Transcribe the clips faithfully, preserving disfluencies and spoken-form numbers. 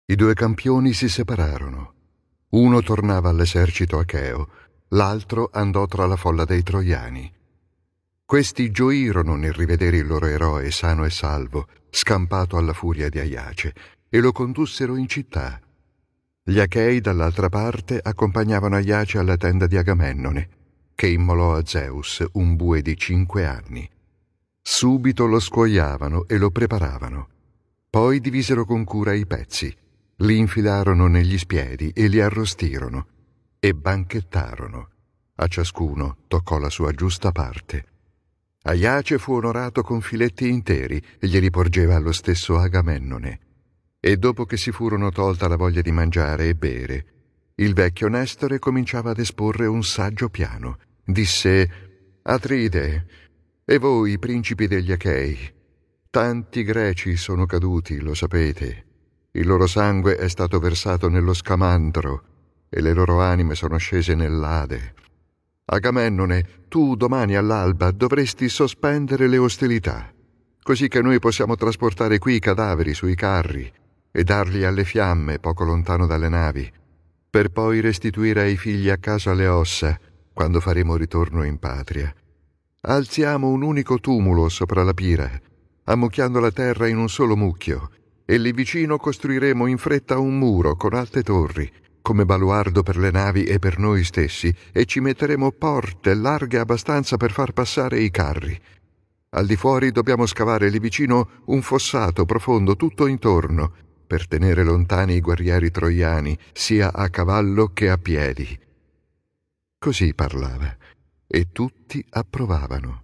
I due campioni si separarono. Uno tornava all'esercito acheo, l'altro andò tra la folla dei troiani. Questi gioirono nel rivedere il loro eroe sano e salvo, scampato alla furia di Aiace, e lo condussero in città. Gli achei dall'altra parte accompagnavano Aiace alla tenda di Agamennone, che immolò a Zeus un bue di cinque anni. Subito lo scuoiavano e lo preparavano. Poi divisero con cura i pezzi, li infilarono negli spiedi e li arrostirono, e banchettarono. A ciascuno toccò la sua giusta parte. Aiace fu onorato con filetti interi e glieli porgeva lo stesso Agamennone. E dopo che si furono tolta la voglia di mangiare e bere, il vecchio Nestore cominciava ad esporre un saggio piano. Disse: Atride, e voi, principi degli Achei, tanti greci sono caduti, lo sapete. Il loro sangue è stato versato nello Scamandro e le loro anime sono scese nell'Ade. Agamennone, tu domani all'alba dovresti sospendere le ostilità, così che noi possiamo trasportare qui i cadaveri sui carri e darli alle fiamme poco lontano dalle navi, per poi restituire ai figli a casa le ossa quando faremo ritorno in patria. Alziamo un unico tumulo sopra la pira, ammucchiando la terra in un solo mucchio, e lì vicino costruiremo in fretta un muro con alte torri, come baluardo per le navi e per noi stessi, e ci metteremo porte larghe abbastanza per far passare i carri. Al di fuori dobbiamo scavare lì vicino un fossato profondo tutto intorno, per tenere lontani i guerrieri troiani, sia a cavallo che a piedi. Così parlava, e tutti approvavano.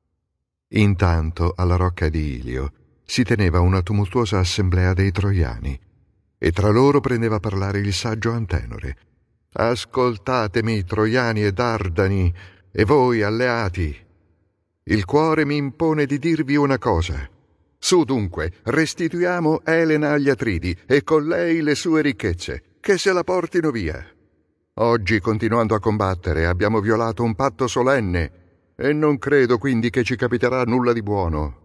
Intanto, alla rocca di Ilio, si teneva una tumultuosa assemblea dei troiani, e tra loro prendeva a parlare il saggio Antenore. «Ascoltatemi, troiani e dardani, e voi, alleati. Il cuore mi impone di dirvi una cosa. Su dunque, restituiamo Elena agli Atridi e con lei le sue ricchezze, che se la portino via. Oggi, continuando a combattere, abbiamo violato un patto solenne e non credo quindi che ci capiterà nulla di buono».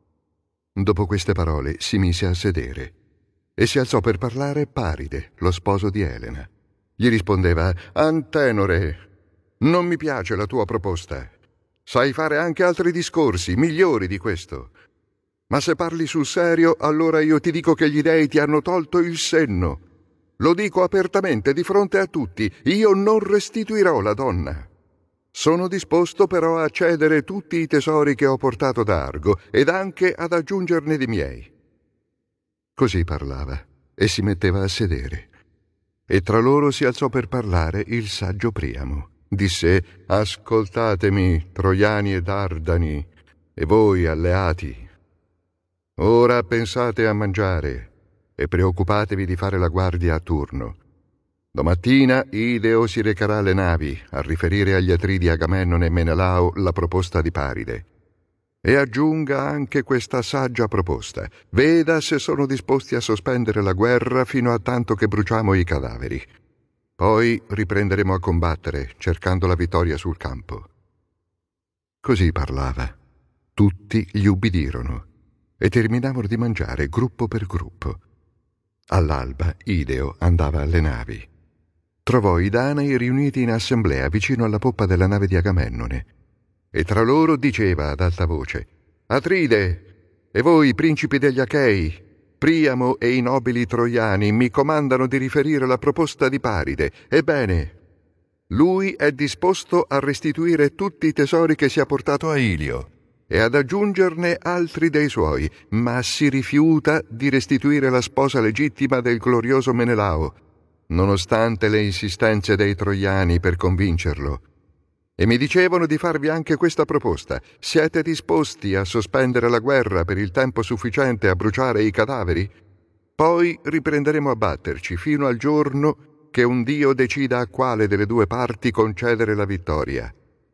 Dopo queste parole si mise a sedere e si alzò per parlare Paride, lo sposo di Elena. Gli rispondeva: «Antenore, non mi piace la tua proposta. Sai fare anche altri discorsi, migliori di questo. Ma se parli sul serio, allora io ti dico che gli dei ti hanno tolto il senno. Lo dico apertamente di fronte a tutti, io non restituirò la donna. Sono disposto però a cedere tutti i tesori che ho portato da Argo ed anche ad aggiungerne di miei». Così parlava e si metteva a sedere. E tra loro si alzò per parlare il saggio Priamo. Disse: «Ascoltatemi, troiani e dardani, e voi, alleati. Ora pensate a mangiare e preoccupatevi di fare la guardia a turno. Domattina Ideo si recherà alle navi a riferire agli Atridi Agamennone e Menelao la proposta di Paride. E aggiunga anche questa saggia proposta: veda se sono disposti a sospendere la guerra fino a tanto che bruciamo i cadaveri. Poi riprenderemo a combattere, cercando la vittoria sul campo». Così parlava. Tutti gli ubbidirono e terminavano di mangiare gruppo per gruppo. All'alba Ideo andava alle navi. Trovò i Danai riuniti in assemblea vicino alla poppa della nave di Agamennone, e tra loro diceva ad alta voce: «Atride, e voi, principi degli Achei, Priamo e i nobili troiani mi comandano di riferire la proposta di Paride. Ebbene, lui è disposto a restituire tutti i tesori che si ha portato a Ilio e ad aggiungerne altri dei suoi, ma si rifiuta di restituire la sposa legittima del glorioso Menelao, nonostante le insistenze dei troiani per convincerlo. E mi dicevano di farvi anche questa proposta: siete disposti a sospendere la guerra per il tempo sufficiente a bruciare i cadaveri? Poi riprenderemo a batterci fino al giorno che un dio decida a quale delle due parti concedere la vittoria».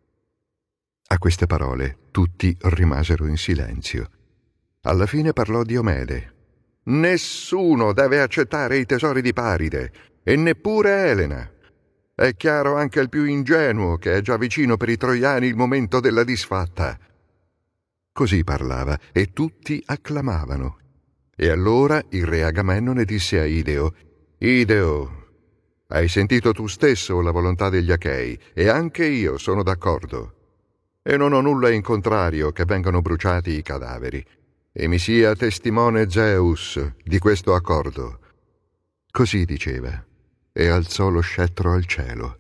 A queste parole tutti rimasero in silenzio. Alla fine parlò Diomede: «Nessuno deve accettare i tesori di Paride, e neppure Elena. È chiaro anche al più ingenuo che è già vicino per i troiani il momento della disfatta». Così parlava e tutti acclamavano. E allora il re Agamennone disse a Ideo: Ideo, hai sentito tu stesso la volontà degli Achei, e anche io sono d'accordo. E non ho nulla in contrario che vengano bruciati i cadaveri, e mi sia testimone Zeus di questo accordo. Così diceva, e alzò lo scettro al cielo.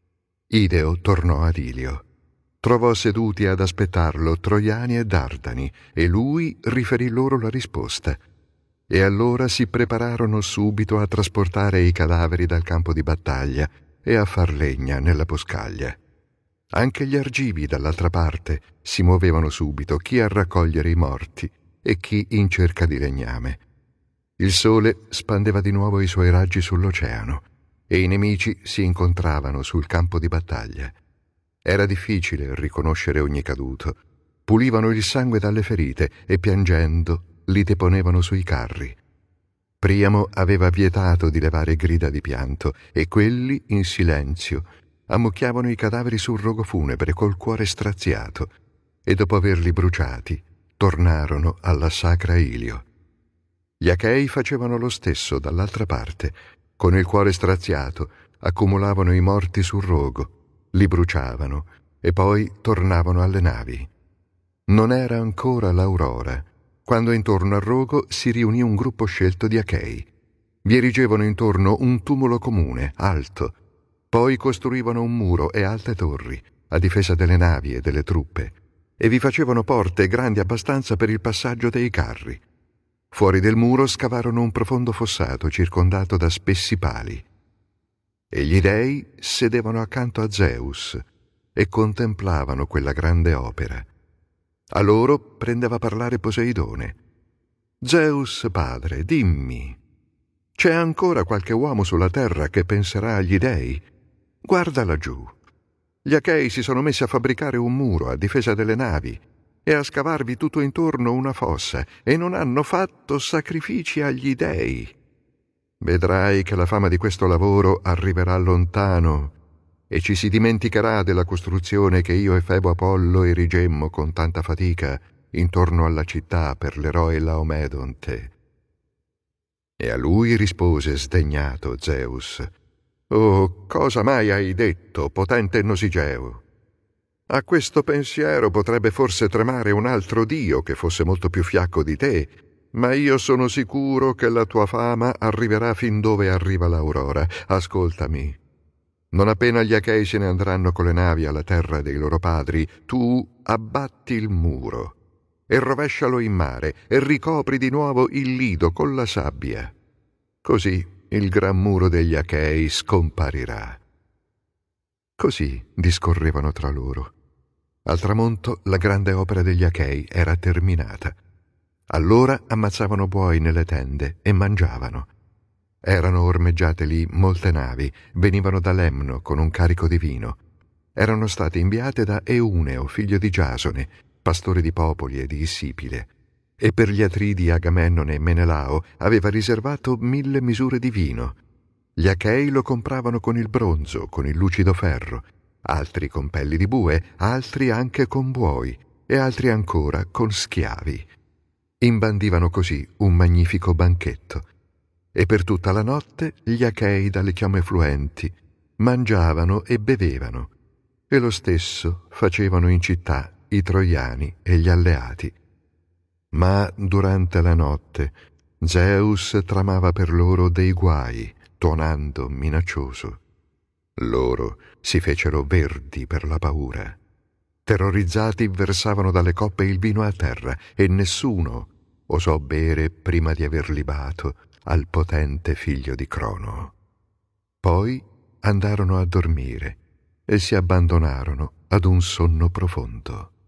Ideo tornò ad Ilio. Trovò seduti ad aspettarlo Troiani e Dardani, e lui riferì loro la risposta. E allora si prepararono subito a trasportare i cadaveri dal campo di battaglia e a far legna nella boscaglia. Anche gli argivi dall'altra parte si muovevano subito, chi a raccogliere i morti e chi in cerca di legname. Il sole spandeva di nuovo i suoi raggi sull'oceano e i nemici si incontravano sul campo di battaglia. Era difficile riconoscere ogni caduto. Pulivano il sangue dalle ferite e piangendo li deponevano sui carri. Priamo aveva vietato di levare grida di pianto e quelli, in silenzio, ammucchiavano i cadaveri sul rogo funebre col cuore straziato e dopo averli bruciati tornarono alla sacra Ilio. Gli Achei facevano lo stesso dall'altra parte. Con il cuore straziato accumulavano i morti sul rogo, li bruciavano e poi tornavano alle navi. Non era ancora l'aurora quando intorno al rogo si riunì un gruppo scelto di Achei. Vi erigevano intorno un tumulo comune, alto. Poi costruivano un muro e alte torri, a difesa delle navi e delle truppe, e vi facevano porte grandi abbastanza per il passaggio dei carri. Fuori del muro scavarono un profondo fossato circondato da spessi pali. E gli dei sedevano accanto a Zeus e contemplavano quella grande opera. A loro prendeva a parlare Poseidone. Zeus padre, dimmi, c'è ancora qualche uomo sulla terra che penserà agli dei? Guarda laggiù. Gli Achei si sono messi a fabbricare un muro a difesa delle navi e a scavarvi tutto intorno una fossa e non hanno fatto sacrifici agli dei. Vedrai che la fama di questo lavoro arriverà lontano e ci si dimenticherà della costruzione che io e Febo Apollo erigemmo con tanta fatica intorno alla città per l'eroe Laomedonte. E a lui rispose sdegnato Zeus: «Oh, cosa mai hai detto, potente Nosigeo? A questo pensiero potrebbe forse tremare un altro dio che fosse molto più fiacco di te, ma io sono sicuro che la tua fama arriverà fin dove arriva l'aurora. Ascoltami. Non appena gli Achei se ne andranno con le navi alla terra dei loro padri, tu abbatti il muro e rovescialo in mare e ricopri di nuovo il lido con la sabbia. Così il gran muro degli Achei scomparirà». Così discorrevano tra loro. Al tramonto la grande opera degli Achei era terminata. Allora ammazzavano buoi nelle tende e mangiavano. Erano ormeggiate lì molte navi, venivano da Lemno con un carico di vino. Erano state inviate da Euneo, figlio di Giasone, pastore di popoli e di Issipile, e per gli Atridi Agamennone e Menelao aveva riservato mille misure di vino. Gli Achei lo compravano con il bronzo, con il lucido ferro, altri con pelli di bue, altri anche con buoi, e altri ancora con schiavi. Imbandivano così un magnifico banchetto. E per tutta la notte gli Achei dalle chiome fluenti mangiavano e bevevano, e lo stesso facevano in città i Troiani e gli alleati. Ma durante la notte Zeus tramava per loro dei guai, tuonando minaccioso. Loro si fecero verdi per la paura. Terrorizzati versavano dalle coppe il vino a terra e nessuno osò bere prima di aver libato al potente figlio di Crono. Poi andarono a dormire e si abbandonarono ad un sonno profondo.